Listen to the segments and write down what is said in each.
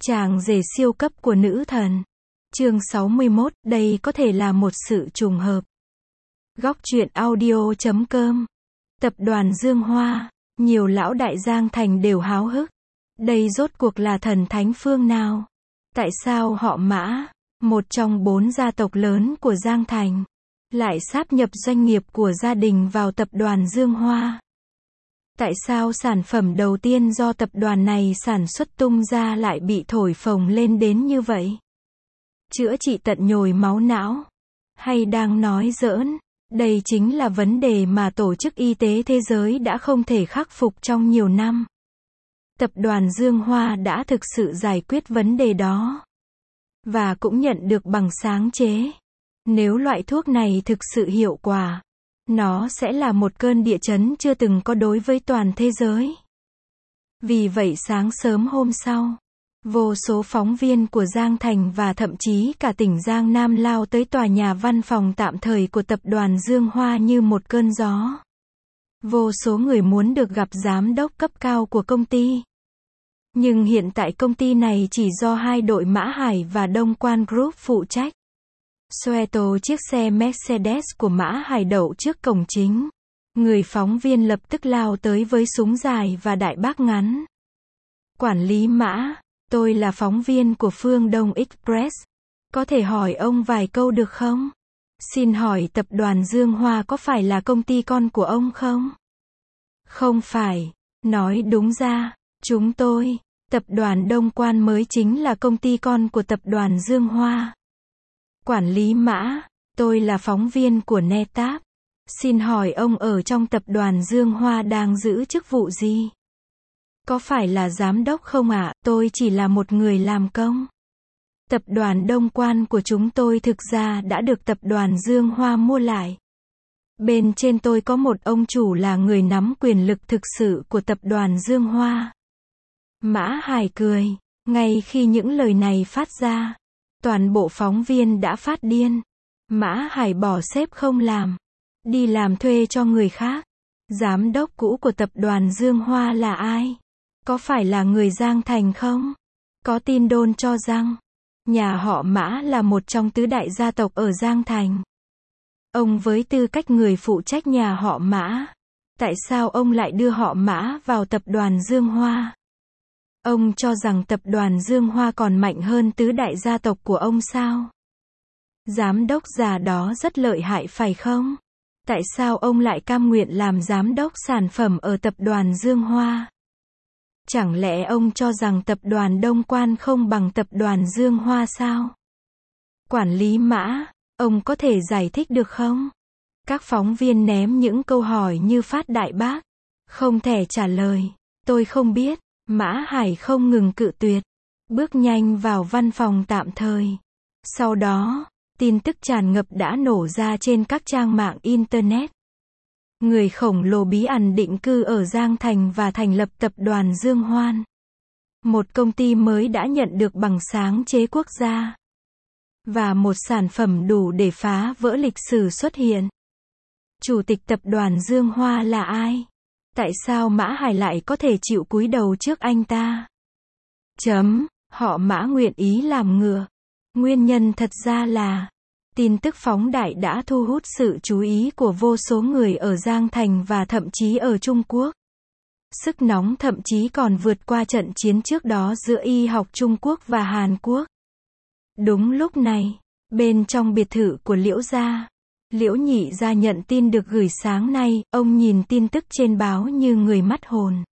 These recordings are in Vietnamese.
Chàng rể siêu cấp của nữ thần. Chương 61, đây có thể là một sự trùng hợp. Góc truyện audio.com. Tập đoàn Dương Hoa, nhiều lão đại Giang Thành đều háo hức. Đây rốt cuộc là thần thánh phương nào? Tại sao họ Mã, một trong 4 gia tộc lớn của Giang Thành, lại sáp nhập doanh nghiệp của gia đình vào tập đoàn Dương Hoa? Tại sao sản phẩm đầu tiên do tập đoàn này sản xuất tung ra lại bị thổi phồng lên đến như vậy? Chữa trị tận nhồi máu não? Hay đang nói giỡn? Đây chính là vấn đề mà Tổ chức Y tế Thế giới đã không thể khắc phục trong nhiều năm. Tập đoàn Dương Hoa đã thực sự giải quyết vấn đề đó. Và cũng nhận được bằng sáng chế. Nếu loại thuốc này thực sự hiệu quả, nó sẽ là một cơn địa chấn chưa từng có đối với toàn thế giới. Vì vậy sáng sớm hôm sau, vô số phóng viên của Giang Thành và thậm chí cả tỉnh Giang Nam lao tới tòa nhà văn phòng tạm thời của tập đoàn Dương Hoa như một cơn gió. Vô số người muốn được gặp giám đốc cấp cao của công ty. Nhưng hiện tại công ty này chỉ do hai đội Mã Hải và Đông Quan Group phụ trách. Xoe tô chiếc xe Mercedes của Mã Hải đậu trước cổng chính. Người phóng viên lập tức lao tới với súng dài và đại bác ngắn. Quản lý Mã, tôi là phóng viên của Phương Đông Express. Có thể hỏi ông vài câu được không? Xin hỏi tập đoàn Dương Hoa có phải là công ty con của ông không? Không phải. Nói đúng ra, chúng tôi, tập đoàn Đông Quan mới chính là công ty con của tập đoàn Dương Hoa. Quản lý Mã, tôi là phóng viên của Netap. Xin hỏi ông ở trong tập đoàn Dương Hoa đang giữ chức vụ gì? Có phải là giám đốc không ạ? Tôi chỉ là một người làm công. Tập đoàn Đông Quan của chúng tôi thực ra đã được tập đoàn Dương Hoa mua lại. Bên trên tôi có một ông chủ là người nắm quyền lực thực sự của tập đoàn Dương Hoa. Mã Hải cười. Ngay khi những lời này phát ra, toàn bộ phóng viên đã phát điên. Mã Hải bỏ sếp không làm, đi làm thuê cho người khác. Giám đốc cũ của tập đoàn Dương Hoa là ai? Có phải là người Giang Thành không? Có tin đồn cho rằng nhà họ Mã là một trong tứ đại gia tộc ở Giang Thành. Ông với tư cách người phụ trách nhà họ Mã, tại sao ông lại đưa họ Mã vào tập đoàn Dương Hoa? Ông cho rằng tập đoàn Dương Hoa còn mạnh hơn tứ đại gia tộc của ông sao? Giám đốc già đó rất lợi hại phải không? Tại sao ông lại cam nguyện làm giám đốc sản phẩm ở tập đoàn Dương Hoa? Chẳng lẽ ông cho rằng tập đoàn Đông Quan không bằng tập đoàn Dương Hoa sao? Quản lý Mã, ông có thể giải thích được không? Các phóng viên ném những câu hỏi như phát đại bác. Không thể trả lời. Tôi không biết. Mã Hải không ngừng cự tuyệt. Bước nhanh vào văn phòng tạm thời. Sau đó, tin tức tràn ngập đã nổ ra trên các trang mạng Internet. Người khổng lồ bí ẩn định cư ở Giang Thành và thành lập tập đoàn Dương Hoan. Một công ty mới đã nhận được bằng sáng chế quốc gia. Và một sản phẩm đủ để phá vỡ lịch sử xuất hiện. Chủ tịch tập đoàn Dương Hoa là ai? Tại sao Mã Hải lại có thể chịu cúi đầu trước anh ta? Họ Mã nguyện ý làm ngựa. Nguyên nhân thật ra là tin tức phóng đại đã thu hút sự chú ý của vô số người ở Giang Thành và thậm chí ở Trung Quốc. Sức nóng thậm chí còn vượt qua trận chiến trước đó giữa y học Trung Quốc và Hàn Quốc. Đúng lúc này, bên trong biệt thự của Liễu gia, Liễu Nhị gia nhận tin được gửi sáng nay, ông nhìn tin tức trên báo như người mất hồn.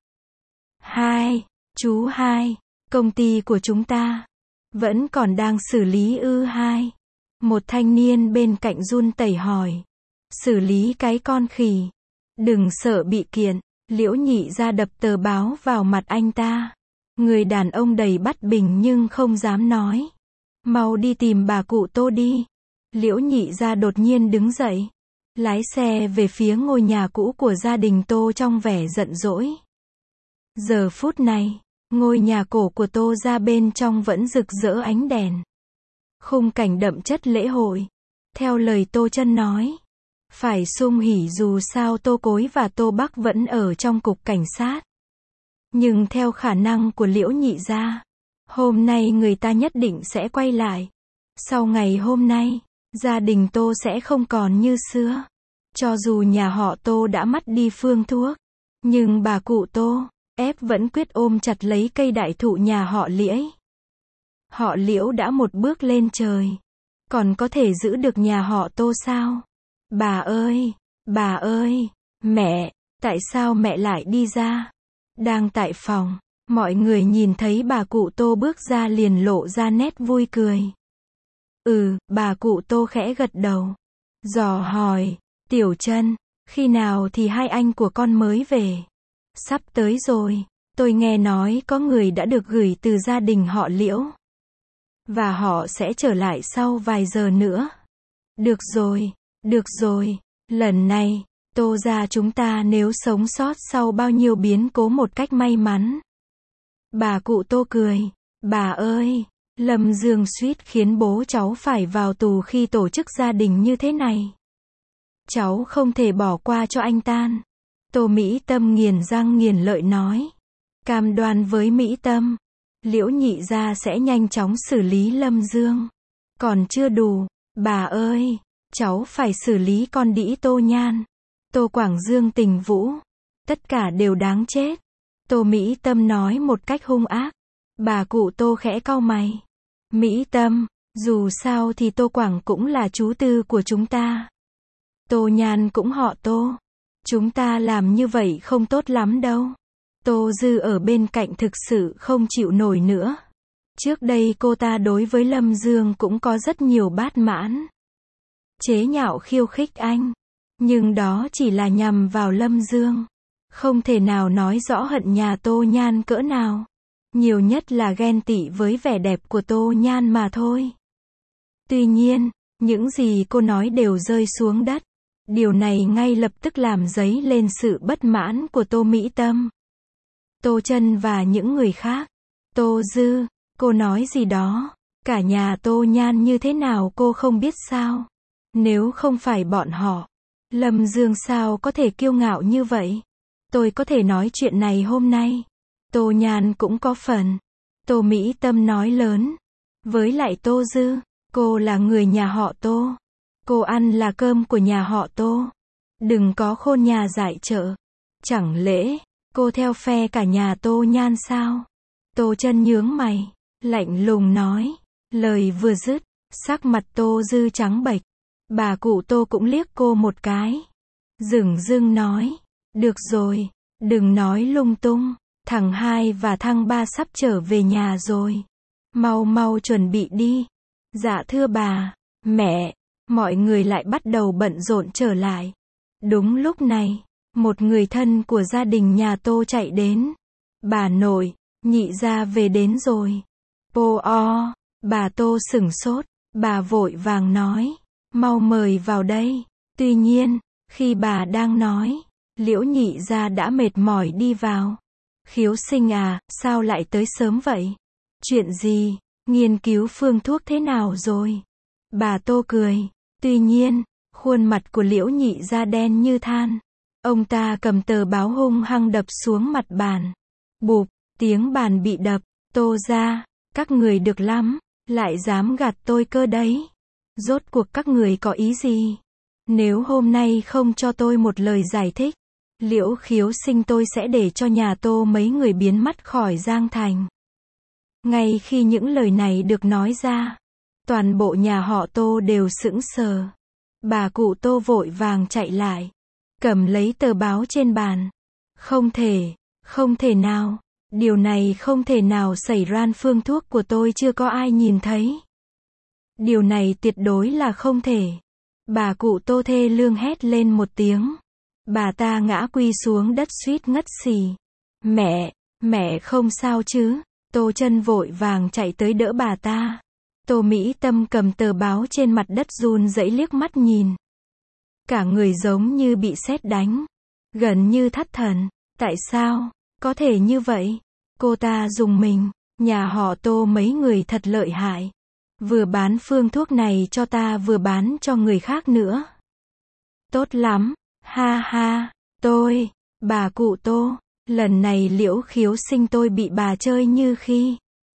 Chú hai, công ty của chúng ta vẫn còn đang xử lý ư? Một thanh niên bên cạnh run rẩy hỏi. Xử lý cái con khỉ. Đừng sợ bị kiện. Liễu Nhị gia đập tờ báo vào mặt anh ta. Người đàn ông đầy bất bình nhưng không dám nói. Mau đi tìm bà cụ Tô đi. Liễu Nhị gia đột nhiên đứng dậy, lái xe về phía ngôi nhà cũ của gia đình Tô trong vẻ giận dỗi. Giờ phút này, ngôi nhà cổ của Tô gia bên trong vẫn rực rỡ ánh đèn. Khung cảnh đậm chất lễ hội. Theo lời Tô Chân nói, phải sum hỉ dù sao Tô Cối và Tô Bắc vẫn ở trong cục cảnh sát. Nhưng theo khả năng của Liễu Nhị gia, Hôm nay người ta nhất định sẽ quay lại. Sau ngày hôm nay, gia đình Tô sẽ không còn như xưa. Cho dù nhà họ Tô đã mất đi phương thuốc, nhưng bà cụ Tô, ép vẫn quyết ôm chặt lấy cây đại thụ nhà họ Liễu. Họ Liễu đã một bước lên trời. Còn có thể giữ được nhà họ Tô sao? Bà ơi, mẹ, tại sao mẹ lại đi ra? Đang tại phòng, mọi người nhìn thấy bà cụ Tô bước ra liền lộ ra nét vui cười. Bà cụ Tô khẽ gật đầu. Dò hỏi, Tiểu Trân, khi nào thì hai anh của con mới về? Sắp tới rồi, tôi nghe nói có người đã được gửi từ gia đình họ Liễu. Và họ sẽ trở lại sau vài giờ nữa. Được rồi, lần này, Tô gia chúng ta nếu sống sót sau bao nhiêu biến cố một cách may mắn. Bà cụ Tô cười, bà ơi, Lâm Dương suýt khiến bố cháu phải vào tù khi tổ chức gia đình như thế này. Cháu không thể bỏ qua cho anh tan. Tô Mỹ Tâm nghiền răng nghiền lợi nói. Cam đoan với Mỹ Tâm, Liễu nhị gia sẽ nhanh chóng xử lý Lâm Dương. Còn chưa đủ, bà ơi, cháu phải xử lý con đĩ Tô Nhan, Tô Quảng Dương Tình Vũ. Tất cả đều đáng chết. Tô Mỹ Tâm nói một cách hung ác. Bà cụ Tô khẽ cau mày. Mỹ Tâm, dù sao thì Tô Quảng cũng là chú tư của chúng ta. Tô Nhan cũng họ Tô. Chúng ta làm như vậy không tốt lắm đâu. Tô Dư ở bên cạnh thực sự không chịu nổi nữa. Trước đây cô ta đối với Lâm Dương cũng có rất nhiều bát mãn. Chế nhạo khiêu khích anh. Nhưng đó chỉ là nhằm vào Lâm Dương. Không thể nào nói rõ hận nhà Tô Nhan cỡ nào. Nhiều nhất là ghen tị với vẻ đẹp của Tô Nhan mà thôi. Tuy nhiên, những gì cô nói đều rơi xuống đất. Điều này ngay lập tức làm dấy lên sự bất mãn của Tô Mỹ Tâm, Tô Trân và những người khác. Tô Dư, cô nói gì đó? Cả nhà Tô Nhan như thế nào cô không biết sao? Nếu không phải bọn họ, Lâm Dương sao có thể kiêu ngạo như vậy? Tôi có thể nói chuyện này hôm nay. Tô Nhan cũng có phần. Tô Mỹ Tâm nói lớn. Với lại Tô Dư, cô là người nhà họ Tô. Cô ăn là cơm của nhà họ Tô. Đừng có khôn nhà dại chợ. Chẳng lẽ cô theo phe cả nhà Tô Nhan sao? Tô Trân nhướng mày, lạnh lùng nói. Lời vừa dứt, sắc mặt Tô Dư trắng bệch. Bà cụ Tô cũng liếc cô một cái. Dửng dưng nói. Được rồi, đừng nói lung tung. Thằng 2 và thằng 3 sắp trở về nhà rồi. Mau mau chuẩn bị đi. Dạ thưa bà, mẹ. Mọi người lại bắt đầu bận rộn trở lại. Đúng lúc này, một người thân của gia đình nhà Tô chạy đến. Bà nội, nhị gia về đến rồi. Bà Tô sửng sốt, bà vội vàng nói, mau mời vào đây. Tuy nhiên, khi bà đang nói, Liễu nhị gia đã mệt mỏi đi vào. Khiếu Sinh à, sao lại tới sớm vậy? Chuyện gì? Nghiên cứu phương thuốc thế nào rồi? Bà Tô cười. Tuy nhiên, khuôn mặt của Liễu nhị gia đen như than. Ông ta cầm tờ báo hung hăng đập xuống mặt bàn. Bụp, tiếng bàn bị đập. Tô gia, các người được lắm, lại dám gạt tôi cơ đấy. Rốt cuộc các người có ý gì? Nếu hôm nay không cho tôi một lời giải thích, Liễu Khiếu Sinh tôi sẽ để cho nhà Tô mấy người biến mất khỏi Giang Thành. Ngay khi những lời này được nói ra, toàn bộ nhà họ Tô đều sững sờ. Bà cụ Tô vội vàng chạy lại, cầm lấy tờ báo trên bàn. Không thể nào, điều này không thể nào xảy ra, phương thuốc của tôi chưa có ai nhìn thấy. Điều này tuyệt đối là không thể. Bà cụ Tô thê lương hét lên một tiếng. Bà ta ngã quỳ xuống đất suýt ngất xì. Mẹ không sao chứ? Tô Trân vội vàng chạy tới đỡ bà ta. Tô Mỹ Tâm cầm tờ báo trên mặt đất run rẩy liếc mắt nhìn. Cả người giống như bị sét đánh. Gần như thất thần. Tại sao? Có thể như vậy? Cô ta rùng mình. Nhà họ Tô mấy người thật lợi hại. Vừa bán phương thuốc này cho ta vừa bán cho người khác nữa. Tốt lắm. Ha ha. Bà cụ Tô. Lần này Liễu Khiếu Sinh tôi bị bà chơi như khi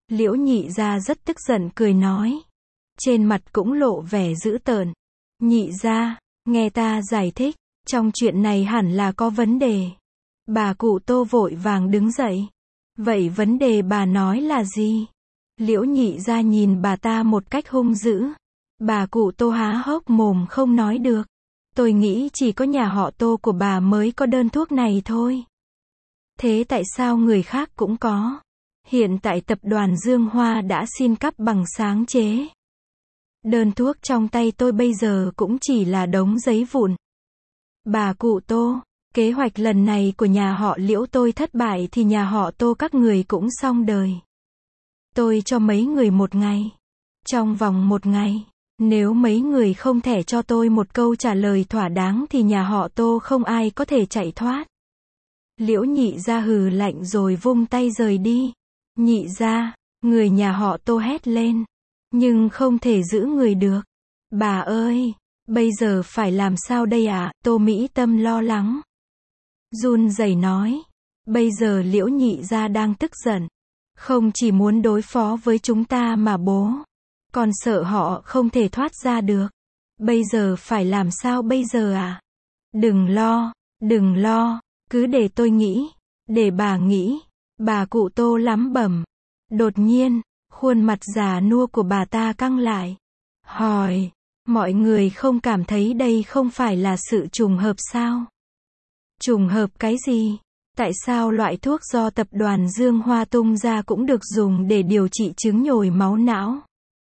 Liễu nhị gia rất tức giận cười nói. Trên mặt cũng lộ vẻ dữ tợn. Nhị gia, nghe ta giải thích, trong chuyện này hẳn là có vấn đề. Bà cụ Tô vội vàng đứng dậy. Vậy vấn đề bà nói là gì? Liễu nhị gia nhìn bà ta một cách hung dữ. Bà cụ Tô há hốc mồm không nói được. Tôi nghĩ chỉ có nhà họ Tô của bà mới có đơn thuốc này thôi. Thế tại sao người khác cũng có? Hiện tại tập đoàn Dương Hoa đã xin cấp bằng sáng chế. Đơn thuốc trong tay tôi bây giờ cũng chỉ là đống giấy vụn. Bà cụ Tô, kế hoạch lần này của nhà họ Liễu tôi thất bại thì nhà họ Tô các người cũng xong đời. Tôi cho mấy người 1 ngày. Trong vòng 1 ngày, nếu mấy người không thể cho tôi một câu trả lời thỏa đáng thì nhà họ Tô không ai có thể chạy thoát. Liễu nhị gia hừ lạnh rồi vung tay rời đi. Nhị gia, người nhà họ Tô hét lên. Nhưng không thể giữ người được. Bà ơi, bây giờ phải làm sao đây ạ? Tô Mỹ Tâm lo lắng. Run rẩy nói. Bây giờ Liễu nhị gia đang tức giận. Không chỉ muốn đối phó với chúng ta mà bố. Còn sợ họ không thể thoát ra được. Bây giờ phải làm sao bây giờ à? Đừng lo, cứ để tôi nghĩ. Để bà nghĩ. Bà cụ Tô lắm bẩm. Đột nhiên, khuôn mặt già nua của bà ta căng lại. Hỏi, mọi người không cảm thấy đây không phải là sự trùng hợp sao? Trùng hợp cái gì? Tại sao loại thuốc do tập đoàn Dương Hoa tung ra cũng được dùng để điều trị chứng nhồi máu não?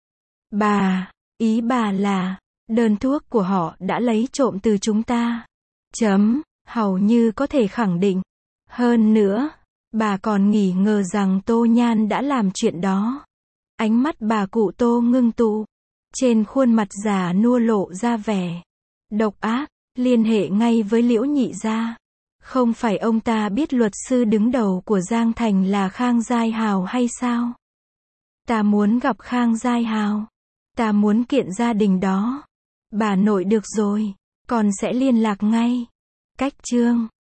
Ý bà là, đơn thuốc của họ đã lấy trộm từ chúng ta. Hầu như có thể khẳng định. Hơn nữa, bà còn nghi ngờ rằng Tô Nhan đã làm chuyện đó. Ánh mắt bà cụ Tô ngưng tụ. Trên khuôn mặt già nua lộ ra vẻ độc ác, liên hệ ngay với Liễu nhị gia. Không phải ông ta biết luật sư đứng đầu của Giang Thành là Khang Giai Hào hay sao? Ta muốn gặp Khang Giai Hào. Ta muốn kiện gia đình đó. Bà nội được rồi, con sẽ liên lạc ngay. Cách chương